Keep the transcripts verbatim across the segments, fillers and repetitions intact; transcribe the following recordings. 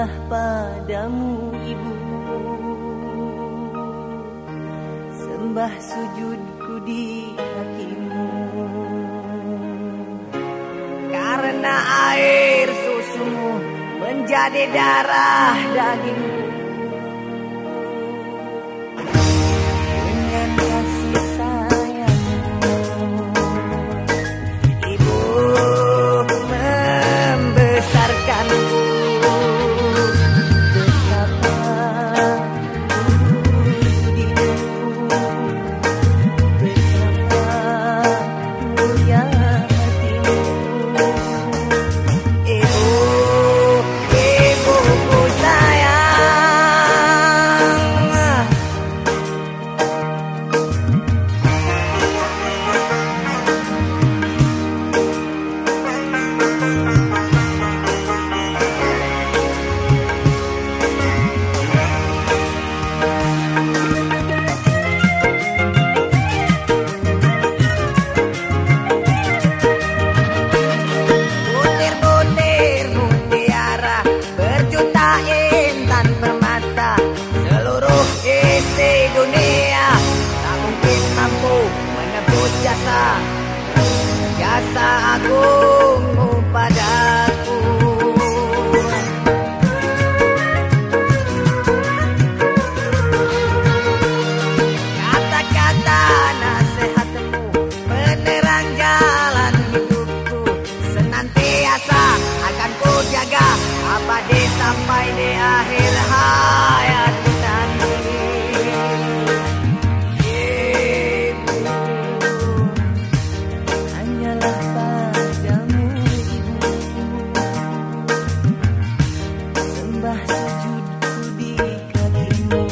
hanyalah padamu Ibu, sembah sujudku di kakimu, karena air susumu menjadi darah dagingku. Dengan kasih sayangmu Ibu membesarkanku. Betapa budimu, betapa mulia hatimu. Ibu, ibuku sayang. Butir-butir mutiara berjuta intan permata, seluruh isi dunia tak mungkin mampu menebus jasa jasa agungmu padaku. Kata-kata nasihatmu menerang jalan hidupku, senantiasa akan ku jaga abadi sampai di akhir hayatku nanti. Ibu, hanyalah padamu Ibu, sembah sujudku di kakimu.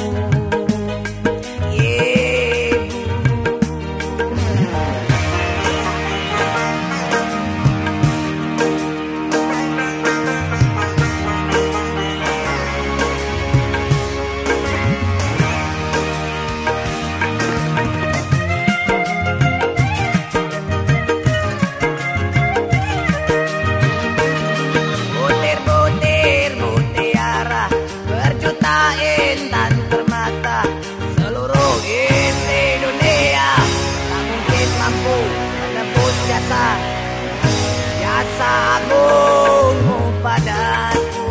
Butir-butir mutiara berjuta intan permata, seluruh isi dunia tak mungkin mampu menebus jasa jasa agungmu padaku.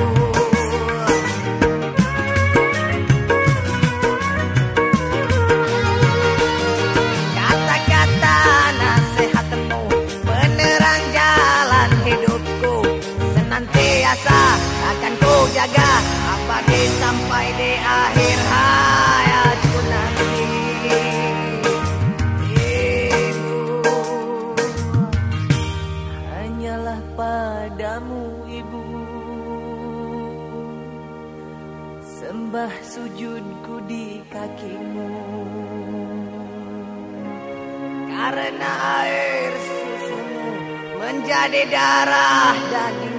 Kata-kata nasihatmu menerang jalan hidupku, senantiasa akan ku jaga abadi sampai di akhir hayatku nanti. Ibu, hanyalah padamu Ibu, sembah sujudku di kakimu, karena air susumu menjadi darah daging.